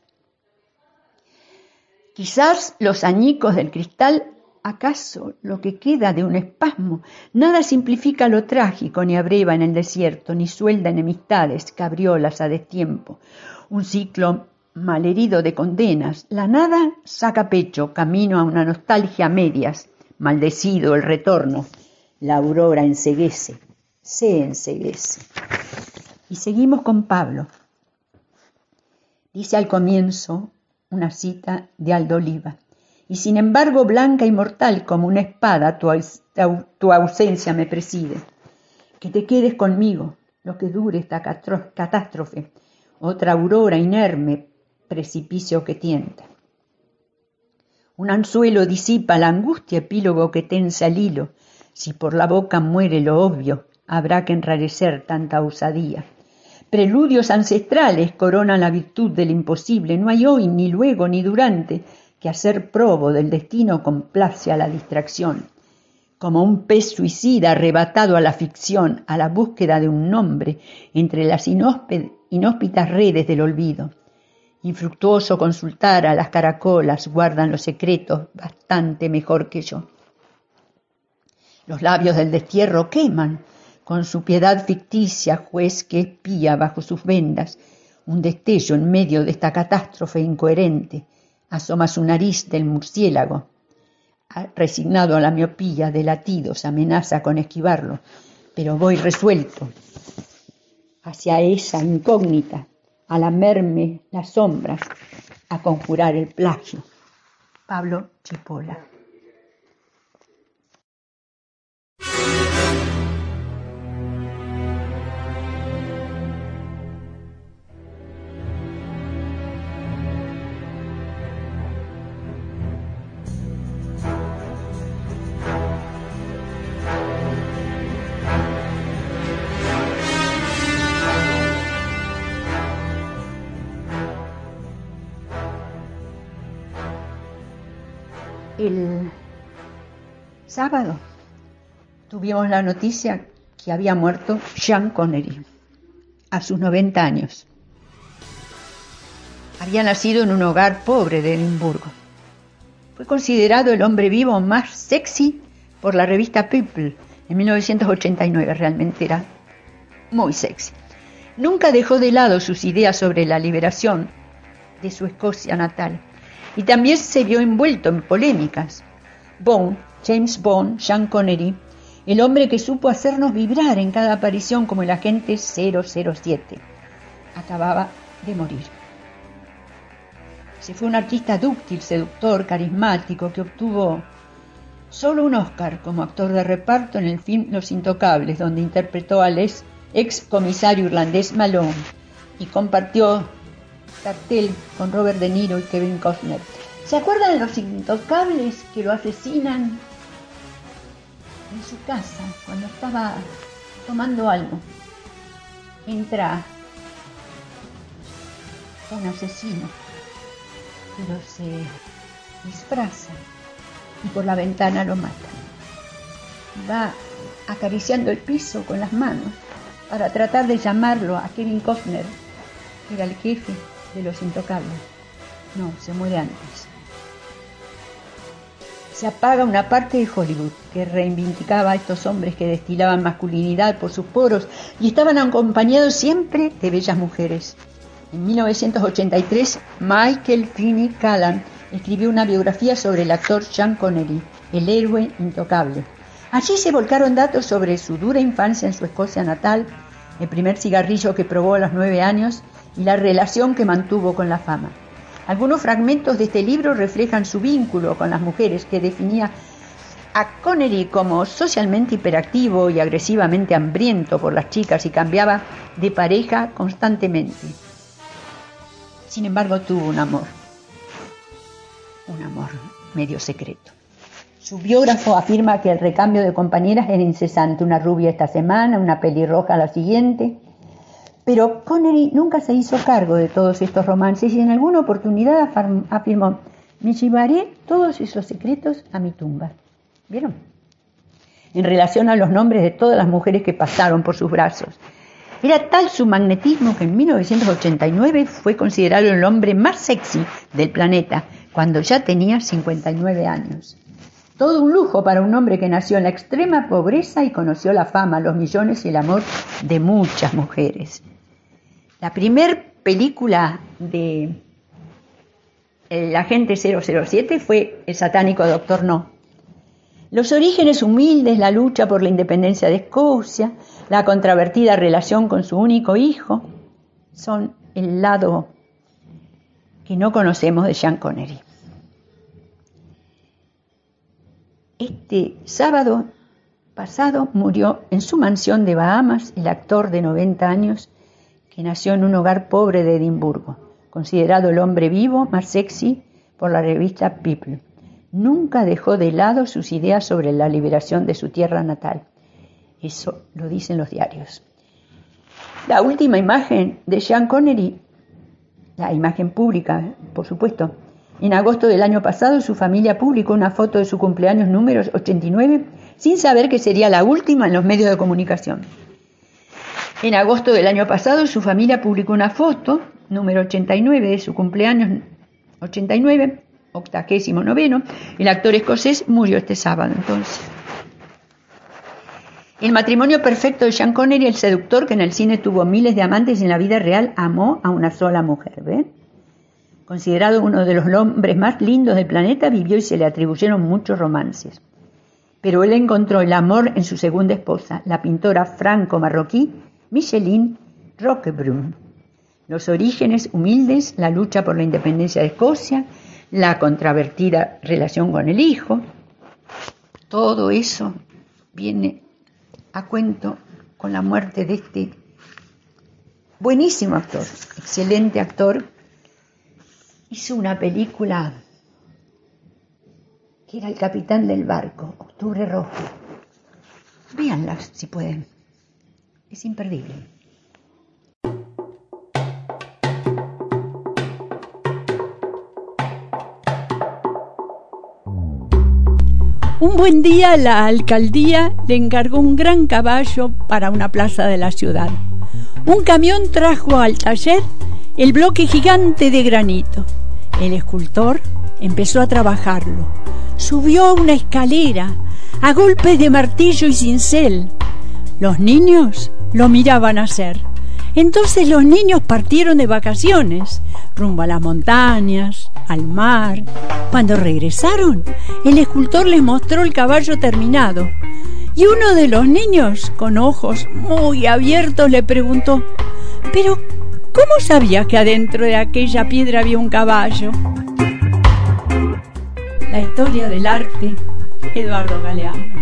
Quizás los añicos del cristal, acaso lo que queda de un espasmo, nada simplifica lo trágico, ni abreva en el desierto, ni suelda enemistades, cabriolas a destiempo. Un ciclo malherido de condenas, la nada saca pecho, camino a una nostalgia a medias, maldecido el retorno, la aurora enceguece, se enceguece. Y seguimos con Pablo. Dice al comienzo una cita de Aldo Oliva: y sin embargo blanca y mortal como una espada tu, aus- tu ausencia me preside. Que te quedes conmigo, lo que dure esta catro- catástrofe, otra aurora inerme, precipicio que tienta. Un anzuelo disipa la angustia, epílogo que tensa el hilo. Si por la boca muere lo obvio, habrá que enrarecer tanta osadía. Preludios ancestrales coronan la virtud del imposible. No hay hoy, ni luego, ni durante, que hacer probo del destino complace a la distracción. Como un pez suicida arrebatado a la ficción, a la búsqueda de un nombre entre las inhóspe- inhóspitas redes del olvido. Infructuoso consultar a las caracolas, guardan los secretos bastante mejor que yo. Los labios del destierro queman, con su piedad ficticia, juez que espía bajo sus vendas. Un destello en medio de esta catástrofe incoherente. Asoma su nariz del murciélago. Resignado a la miopía de latidos, amenaza con esquivarlo, pero voy resuelto hacia esa incógnita, a lamerme las sombras, a conjurar el plagio. Pablo Chipola. El sábado tuvimos la noticia que había muerto Sean Connery a sus noventa años. Había nacido en un hogar pobre de Edimburgo. Fue considerado el hombre vivo más sexy por la revista People en mil novecientos ochenta y nueve. Realmente era muy sexy. Nunca dejó de lado sus ideas sobre la liberación de su Escocia natal. Y también se vio envuelto en polémicas. Bond, James Bond, Sean Connery, el hombre que supo hacernos vibrar en cada aparición como el agente cero cero siete. Acababa de morir. Se fue un artista dúctil, seductor, carismático, que obtuvo solo un Oscar como actor de reparto en el film Los Intocables, donde interpretó al ex, ex comisario irlandés Malone y compartió cartel con Robert De Niro y Kevin Costner. ¿Se acuerdan de Los Intocables, que lo asesinan en su casa cuando estaba tomando algo? Entra un asesino, pero se disfraza y por la ventana lo mata. Va acariciando el piso con las manos para tratar de llamarlo a Kevin Costner, que era el jefe de Los Intocables. No, se muere antes. Se apaga una parte de Hollywood que reivindicaba a estos hombres que destilaban masculinidad por sus poros y estaban acompañados siempre de bellas mujeres. En mil novecientos ochenta y tres, Michael Finney Callan escribió una biografía sobre el actor Sean Connery, el héroe intocable. Allí se volcaron datos sobre su dura infancia en su Escocia natal, el primer cigarrillo que probó a los nueve años y la relación que mantuvo con la fama. Algunos fragmentos de este libro reflejan su vínculo con las mujeres, que definía a Connery como socialmente hiperactivo y agresivamente hambriento por las chicas y cambiaba de pareja constantemente. Sin embargo, tuvo un amor, un amor medio secreto. Su biógrafo afirma que el recambio de compañeras era incesante, una rubia esta semana, una pelirroja la siguiente. Pero Connery nunca se hizo cargo de todos estos romances y en alguna oportunidad afirmó: me llevaré todos esos secretos a mi tumba. ¿Vieron? En relación a los nombres de todas las mujeres que pasaron por sus brazos. Era tal su magnetismo que en mil novecientos ochenta y nueve fue considerado el hombre más sexy del planeta, cuando ya tenía cincuenta y nueve años. Todo un lujo para un hombre que nació en la extrema pobreza y conoció la fama, los millones y el amor de muchas mujeres. La primer película de El agente cero cero siete fue El satánico Doctor No. Los orígenes humildes, la lucha por la independencia de Escocia, la controvertida relación con su único hijo, son el lado que no conocemos de Sean Connery. Este sábado pasado murió en su mansión de Bahamas el actor de noventa años que nació en un hogar pobre de Edimburgo, considerado el hombre vivo más sexy por la revista People. Nunca dejó de lado sus ideas sobre la liberación de su tierra natal. Eso lo dicen los diarios. La última imagen de Sean Connery, la imagen pública, por supuesto. En agosto del año pasado, su familia publicó una foto de su cumpleaños número ochenta y nueve, sin saber que sería la última en los medios de comunicación. En agosto del año pasado, su familia publicó una foto, número ochenta y nueve, de su cumpleaños ochenta y nueve, octagésimo noveno. El actor escocés murió este sábado, entonces. El matrimonio perfecto de Sean Connery, el seductor que en el cine tuvo miles de amantes y en la vida real amó a una sola mujer, ¿ven? Considerado uno de los hombres más lindos del planeta, vivió y se le atribuyeron muchos romances. Pero él encontró el amor en su segunda esposa, la pintora franco-marroquí Micheline Roquebrune. Los orígenes humildes, la lucha por la independencia de Escocia, la controvertida relación con el hijo, todo eso viene a cuento con la muerte de este buenísimo actor, excelente actor. Hizo una película que era El capitán del barco, Octubre Rojo. Véanla si pueden, es imperdible. Un buen día la alcaldía le encargó un gran caballo para una plaza de la ciudad. Un camión trajo al taller el bloque gigante de granito. El escultor empezó a trabajarlo. Subió una escalera a golpes de martillo y cincel. Los niños lo miraban hacer. Entonces los niños partieron de vacaciones, rumbo a las montañas, al mar. Cuando regresaron, el escultor les mostró el caballo terminado y uno de los niños, con ojos muy abiertos, le preguntó: «¿Pero cómo sabía que adentro de aquella piedra había un caballo?». La historia del arte, Eduardo Galeano.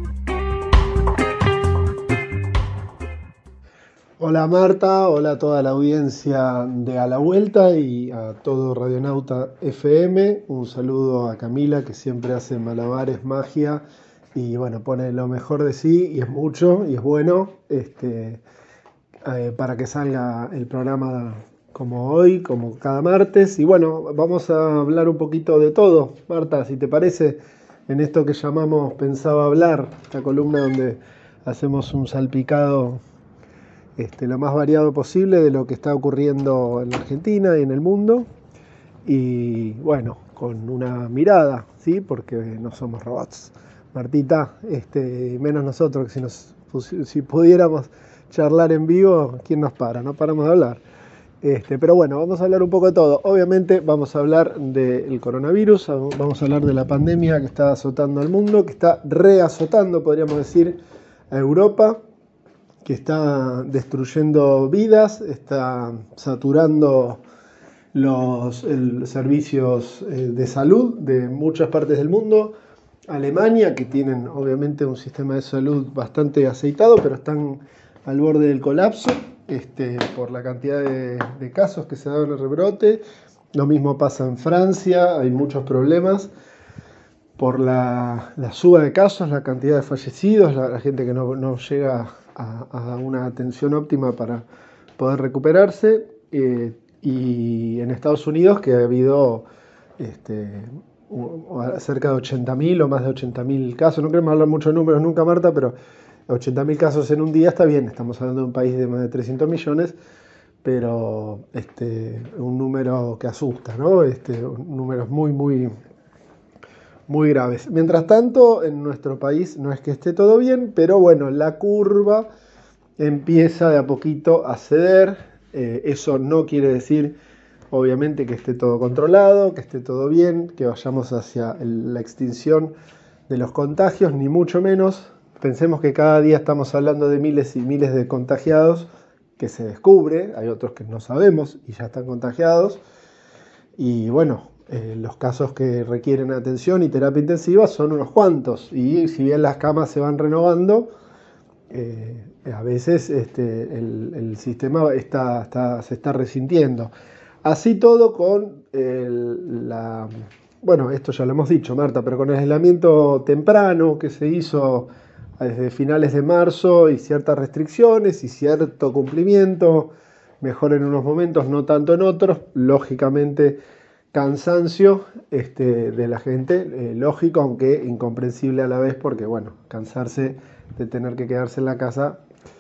Hola Marta, hola a toda la audiencia de A la Vuelta y a todo Radionauta F M. Un saludo a Camila, que siempre hace malabares, magia y bueno, pone lo mejor de sí, y es mucho y es bueno, este, eh, para que salga el programa como hoy, como cada martes. Y bueno, vamos a hablar un poquito de todo, Marta, si te parece, en esto que llamamos Pensaba Hablar, esta columna donde hacemos un salpicado Este, lo más variado posible de lo que está ocurriendo en la Argentina y en el mundo, y bueno, con una mirada, ¿sí? Porque no somos robots, Martita, este, menos nosotros, que si, nos, si pudiéramos charlar en vivo, ¿quién nos para? No paramos de hablar. Este, pero bueno, vamos a hablar un poco de todo. Obviamente vamos a hablar del coronavirus, vamos a hablar de la pandemia que está azotando al mundo, que está reazotando, podríamos decir, a Europa, que está destruyendo vidas, está saturando los el, servicios eh, de salud de muchas partes del mundo. Alemania, que tienen obviamente un sistema de salud bastante aceitado, pero están al borde del colapso este, por la cantidad de, de casos que se dan en el rebrote. Lo mismo pasa en Francia, hay muchos problemas por la, la suba de casos, la cantidad de fallecidos, la, la gente que no, no llega a, a una atención óptima para poder recuperarse, eh, y en Estados Unidos, que ha habido este, cerca de ochenta mil o más de ochenta mil casos. No queremos hablar mucho de números nunca, Marta, pero ochenta mil casos en un día está bien. Estamos hablando de un país de más de trescientos millones, pero este, un número que asusta, ¿no? Este, números muy, muy... muy graves. Mientras tanto, en nuestro país no es que esté todo bien, pero bueno, la curva empieza de a poquito a ceder. Eh, eso no quiere decir, obviamente, que esté todo controlado, que esté todo bien, que vayamos hacia el, la extinción de los contagios, ni mucho menos. Pensemos que cada día estamos hablando de miles y miles de contagiados que se descubre, hay otros que no sabemos y ya están contagiados. Y bueno, Eh, los casos que requieren atención y terapia intensiva son unos cuantos, y si bien las camas se van renovando, eh, a veces este, el, el sistema está, está, se está resintiendo. Así todo con el, la... Bueno, esto ya lo hemos dicho, Marta, pero con el aislamiento temprano que se hizo desde finales de marzo, y ciertas restricciones y cierto cumplimiento, mejor en unos momentos, no tanto en otros, lógicamente cansancio este, de la gente, eh, lógico, aunque incomprensible a la vez, porque bueno, cansarse de tener que quedarse en la casa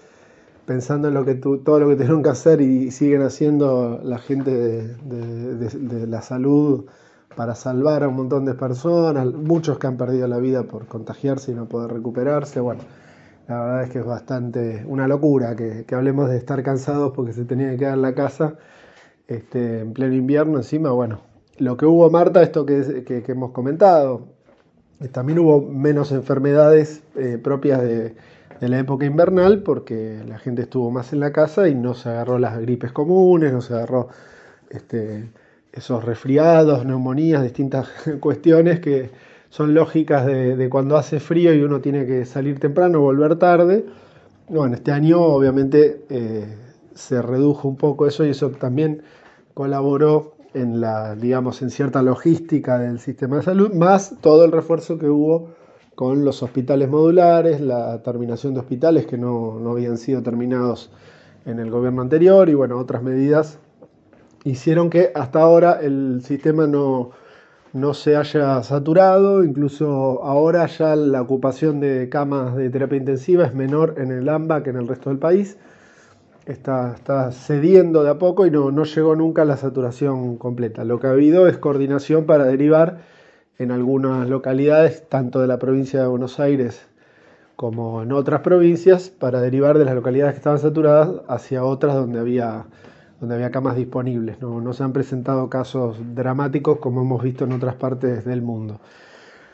pensando en lo que tu, todo lo que tuvieron que hacer y siguen haciendo la gente de, de, de, de la salud para salvar a un montón de personas, muchos que han perdido la vida por contagiarse y no poder recuperarse. Bueno, la verdad es que es bastante una locura que, que hablemos de estar cansados porque se tenía que quedar en la casa este, en pleno invierno. Encima, bueno, lo que hubo, Marta, esto que, que, que hemos comentado, también hubo menos enfermedades eh, propias de, de la época invernal, porque la gente estuvo más en la casa y no se agarró las gripes comunes, no se agarró este, esos resfriados, neumonías, distintas cuestiones que son lógicas de, de cuando hace frío y uno tiene que salir temprano, volver tarde. Bueno, este año obviamente eh, se redujo un poco eso, y eso también colaboró en la, digamos, en cierta logística del sistema de salud, más todo el refuerzo que hubo con los hospitales modulares, la terminación de hospitales que no, no habían sido terminados en el gobierno anterior, y bueno, otras medidas hicieron que hasta ahora el sistema no, no se haya saturado. Incluso ahora ya la ocupación de camas de terapia intensiva es menor en el AMBA que en el resto del país. Está, está cediendo de a poco y no, no llegó nunca a la saturación completa. Lo que ha habido es coordinación para derivar en algunas localidades, tanto de la provincia de Buenos Aires como en otras provincias, para derivar de las localidades que estaban saturadas hacia otras donde había, donde había camas disponibles. No, no se han presentado casos dramáticos como hemos visto en otras partes del mundo.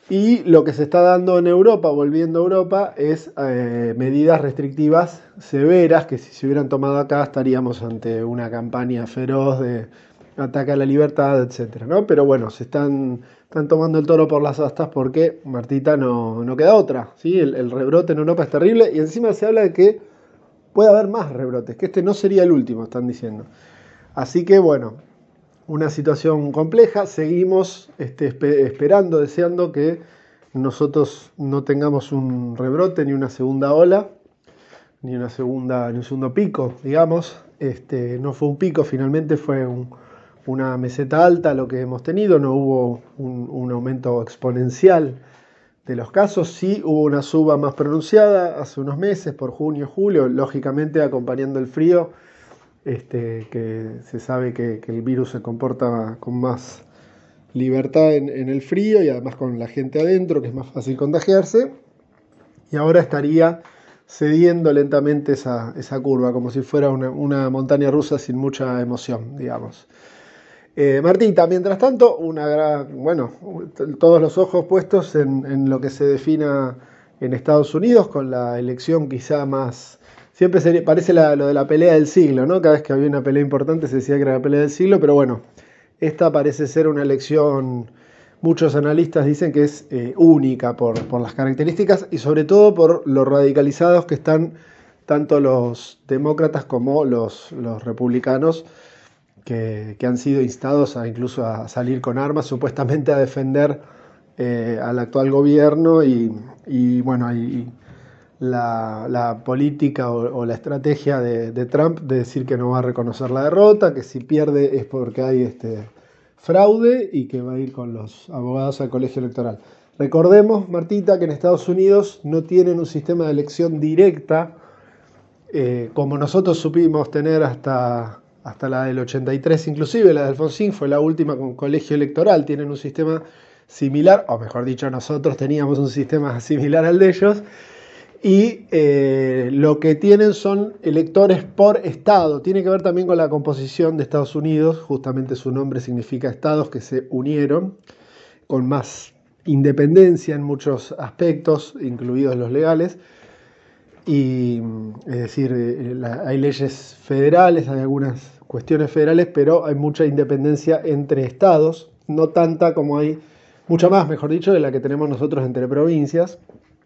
Y lo que se está dando en Europa, volviendo a Europa, es eh, medidas restrictivas severas que si se hubieran tomado acá estaríamos ante una campaña feroz de ataque a la libertad, etcétera, ¿no? Pero bueno, se están, están tomando el toro por las astas porque, Martita, no, no queda otra, ¿sí? El, el rebrote en Europa es terrible y encima se habla de que puede haber más rebrotes, que este no sería el último, están diciendo. Así que bueno, una situación compleja, seguimos este, espe- esperando, deseando que nosotros no tengamos un rebrote ni una segunda ola, ni una segunda, ni un segundo pico, digamos. Este, no fue un pico, finalmente fue un, una meseta alta lo que hemos tenido, no hubo un, un aumento exponencial de los casos, sí hubo una suba más pronunciada hace unos meses, por junio, julio, lógicamente acompañando el frío. Este, que se sabe que, que el virus se comporta con más libertad en, en el frío y además con la gente adentro, que es más fácil contagiarse. Y ahora estaría cediendo lentamente esa, esa curva, como si fuera una, una montaña rusa sin mucha emoción, digamos. Eh, Martita, mientras tanto, una gran, bueno, todos los ojos puestos en, en lo que se defina en Estados Unidos, con la elección quizá más... Siempre sería, parece la, lo de la pelea del siglo, ¿no? Cada vez que había una pelea importante se decía que era la pelea del siglo, pero bueno, esta parece ser una elección, muchos analistas dicen que es eh, única por, por las características y sobre todo por lo radicalizados que están tanto los demócratas como los, los republicanos, que, que han sido instados a incluso a salir con armas, supuestamente a defender eh, al actual gobierno y, y bueno, hay... La, la política o, o la estrategia de, de Trump de decir que no va a reconocer la derrota, que si pierde es porque hay este fraude y que va a ir con los abogados al colegio electoral. Recordemos, Martita, que en Estados Unidos no tienen un sistema de elección directa eh, como nosotros supimos tener hasta, hasta la del ochenta y tres, inclusive la de Alfonsín fue la última con colegio electoral. Tienen un sistema similar, o mejor dicho, nosotros teníamos un sistema similar al de ellos. Y eh, lo que tienen son electores por estado. Tiene que ver también con la composición de Estados Unidos. Justamente su nombre significa estados que se unieron con más independencia en muchos aspectos, incluidos los legales. Y es decir, eh, la, hay leyes federales, hay algunas cuestiones federales, pero hay mucha independencia entre estados. No tanta como hay, mucha más, mejor dicho, de la que tenemos nosotros entre provincias.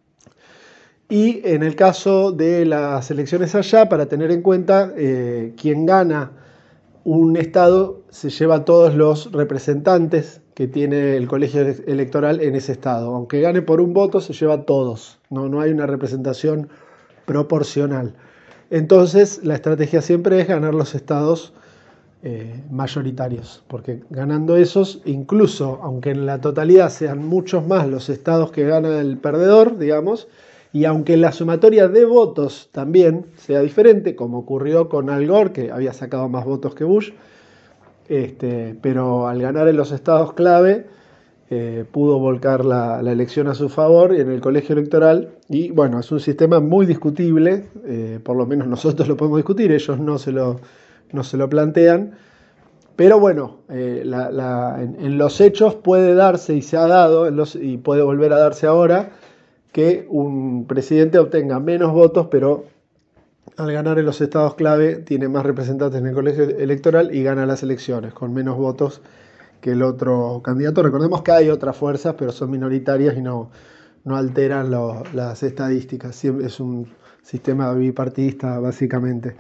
Y en el caso de las elecciones allá, para tener en cuenta, eh, quien gana un estado se lleva todos los representantes que tiene el colegio electoral en ese estado. Aunque gane por un voto, se lleva todos. No, no hay una representación proporcional. Entonces, la estrategia siempre es ganar los estados eh, mayoritarios. Porque ganando esos, incluso, aunque en la totalidad sean muchos más los estados que gana el perdedor, digamos, y aunque la sumatoria de votos también sea diferente, como ocurrió con Al Gore, que había sacado más votos que Bush, este, pero al ganar en los estados clave, eh, pudo volcar la, la elección a su favor en el colegio electoral. Y bueno, es un sistema muy discutible, eh, por lo menos nosotros lo podemos discutir, ellos no se lo, no se lo plantean. Pero bueno, eh, la, la, en, en los hechos puede darse y se ha dado, en los, y puede volver a darse ahora, que un presidente obtenga menos votos, pero al ganar en los estados clave tiene más representantes en el colegio electoral y gana las elecciones con menos votos que el otro candidato. Recordemos que hay otras fuerzas, pero son minoritarias y no, no alteran lo, las estadísticas. Es un sistema bipartidista, básicamente.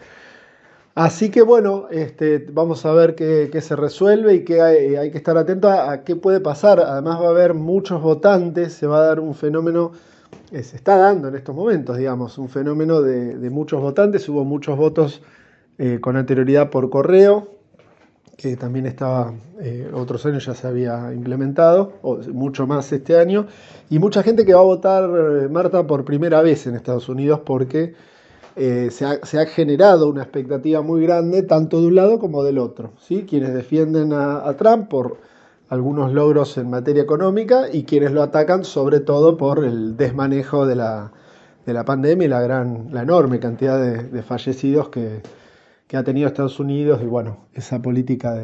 Así que bueno, este, vamos a ver qué, qué se resuelve y que hay, hay que estar atento a, a qué puede pasar. Además va a haber muchos votantes, se va a dar un fenómeno, eh, se está dando en estos momentos, digamos, un fenómeno de, de muchos votantes. Hubo muchos votos eh, con anterioridad por correo, que también estaba, eh, otros años ya se había implementado, o mucho más este año, y mucha gente que va a votar, eh, Marta, por primera vez en Estados Unidos porque eh, se, ha, se ha generado una expectativa muy grande tanto de un lado como del otro, ¿sí? Quienes defienden a, a Trump por algunos logros en materia económica y quienes lo atacan sobre todo por el desmanejo de la, de la pandemia y la, gran, la enorme cantidad de, de fallecidos que que ha tenido Estados Unidos y bueno, esa política de,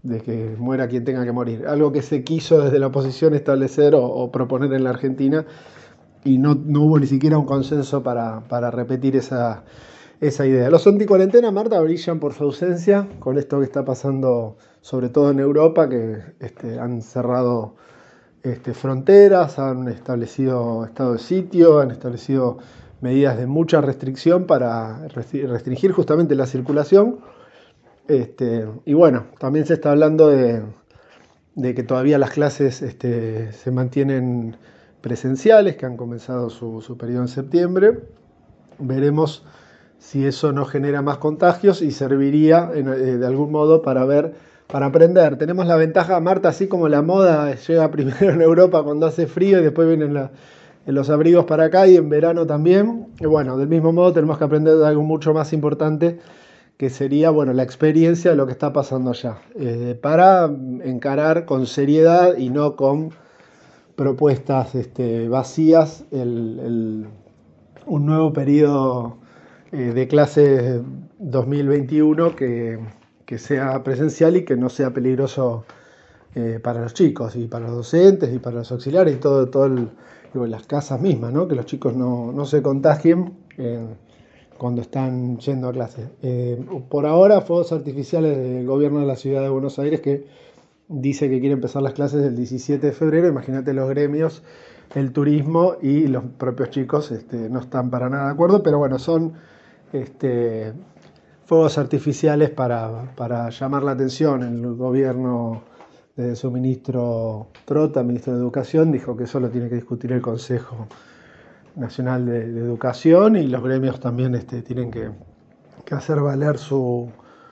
de que muera quien tenga que morir. Algo que se quiso desde la oposición establecer o, o proponer en la Argentina, y no, no hubo ni siquiera un consenso para, para repetir esa, esa idea. Los anticuarentena, Marta, brillan por su ausencia con esto que está pasando, sobre todo en Europa, que este, han cerrado este, fronteras, han establecido estado de sitio, han establecido medidas de mucha restricción para restringir justamente la circulación. Este, y bueno, también se está hablando de, de que todavía las clases este, se mantienen presenciales, que han comenzado su, su periodo en septiembre. Veremos si eso no genera más contagios y serviría en, eh, de algún modo para ver, para aprender. Tenemos la ventaja, Marta, así como la moda llega primero en Europa cuando hace frío y después vienen la, en los abrigos para acá, y en verano también. Y bueno, del mismo modo tenemos que aprender de algo mucho más importante, que sería, bueno, la experiencia de lo que está pasando allá, eh, para encarar con seriedad y no con propuestas este, vacías el, el, un nuevo periodo eh, de clase dos mil veintiuno que, que sea presencial y que no sea peligroso eh, para los chicos y para los docentes y para los auxiliares y todo, todo el, digo, las casas mismas, ¿no? Que los chicos no, no se contagien eh, cuando están yendo a clase. Eh, por ahora, fuegos artificiales del gobierno de la ciudad de Buenos Aires, que dice que quiere empezar las clases el diecisiete de febrero. Imagínate, los gremios, el turismo y los propios chicos este, no están para nada de acuerdo, pero bueno, son este, fuegos artificiales para, para llamar la atención. El gobierno de su ministro Trota, ministro de Educación, dijo que eso lo tiene que discutir el Consejo Nacional de, de Educación, y los gremios también este, tienen que, que hacer valer su,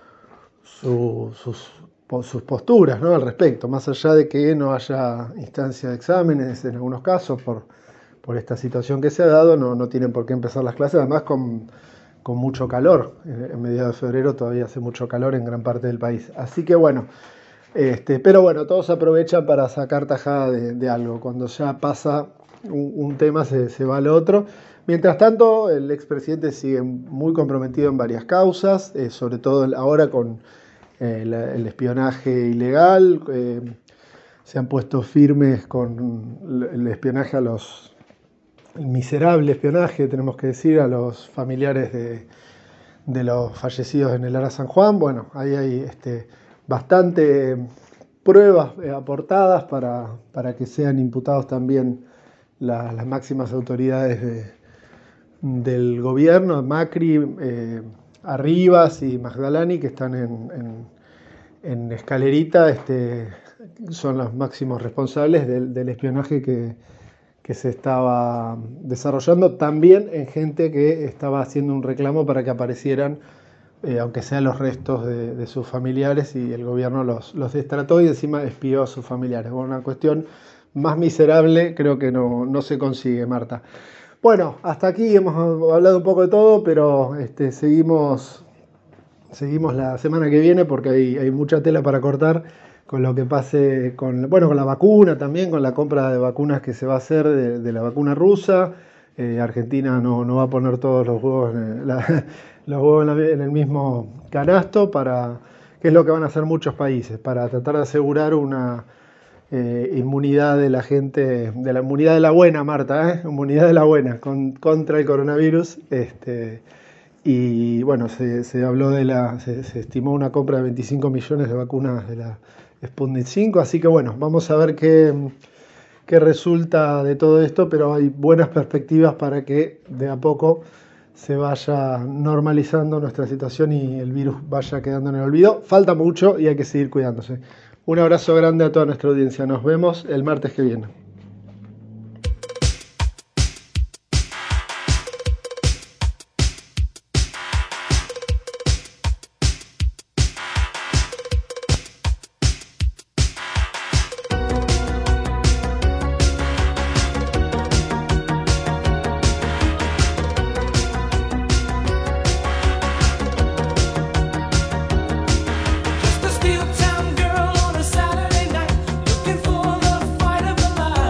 su, sus sus posturas, ¿no?, al respecto, más allá de que no haya instancia de exámenes en algunos casos por, por esta situación que se ha dado, no, no tienen por qué empezar las clases, además con, con mucho calor. En mediados de febrero todavía hace mucho calor en gran parte del país. Así que bueno, este, pero bueno, todos aprovechan para sacar tajada de, de algo. Cuando ya pasa un, un tema se, se va al otro. Mientras tanto, el expresidente sigue muy comprometido en varias causas, eh, sobre todo ahora con El, el espionaje ilegal. Eh, se han puesto firmes con el espionaje a los, el miserable espionaje, tenemos que decir, a los familiares de, de los fallecidos en el Ara San Juan. Bueno, ahí hay este, bastante pruebas eh, aportadas para, para que sean imputados también la, las máximas autoridades de, del gobierno, Macri, eh, Arribas y Magdalani, que están en, en, en escalerita, este, son los máximos responsables del, del espionaje que, que se estaba desarrollando, también en gente que estaba haciendo un reclamo para que aparecieran, eh, aunque sean los restos de, de sus familiares, y el gobierno los, los destrató y encima espió a sus familiares. Bueno, una cuestión más miserable creo que no, no se consigue, Marta. Bueno, hasta aquí hemos hablado un poco de todo, pero este, seguimos, seguimos la semana que viene porque hay, hay mucha tela para cortar con lo que pase con, bueno, con la vacuna también, con la compra de vacunas que se va a hacer de, de la vacuna rusa. Eh, Argentina no, no va a poner todos los huevos, en, la, los huevos en, la, en el mismo canasto, para, que es lo que van a hacer muchos países, para tratar de asegurar una Eh, inmunidad de la gente, de la inmunidad de la buena, Marta, ¿eh? Inmunidad de la buena con, contra el coronavirus. Este, y bueno, se, se habló de la, se, se estimó una compra de veinticinco millones de vacunas de la Sputnik cinco, así que bueno, vamos a ver qué, qué resulta de todo esto, pero hay buenas perspectivas para que de a poco se vaya normalizando nuestra situación y el virus vaya quedando en el olvido. Falta mucho y hay que seguir cuidándose. Un abrazo grande a toda nuestra audiencia. Nos vemos el martes que viene. Just a steel town girl on a Saturday night, looking for the fight of her life.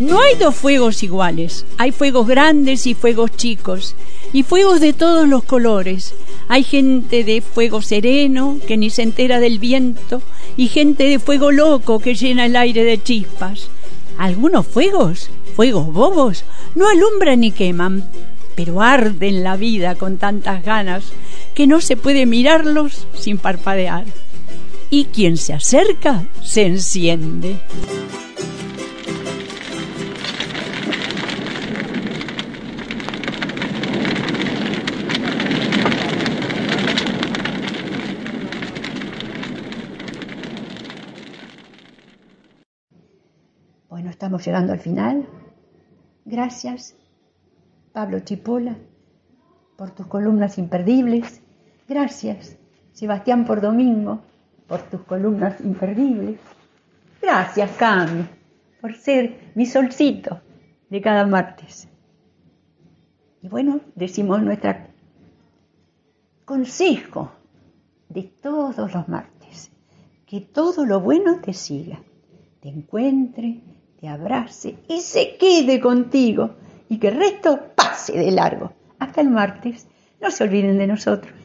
No hay dos fuegos iguales, hay fuegos grandes y fuegos chicos, y fuegos de todos los colores. Hay gente de fuego sereno que ni se entera del viento, y gente de fuego loco que llena el aire de chispas. Algunos fuegos, fuegos bobos, no alumbran ni queman, pero arden la vida con tantas ganas que no se puede mirarlos sin parpadear. Y quien se acerca se enciende. Bueno, estamos llegando al final. Gracias, Pablo Chipola, por tus columnas imperdibles. Gracias, Sebastián Pordomingo, por tus columnas imperdibles. Gracias, Cami, por ser mi solcito de cada martes. Y bueno, decimos nuestro consejo de todos los martes: que todo lo bueno te siga, te encuentre, te abrace y se quede contigo, y que el resto pase de largo. Hasta el martes. No se olviden de nosotros.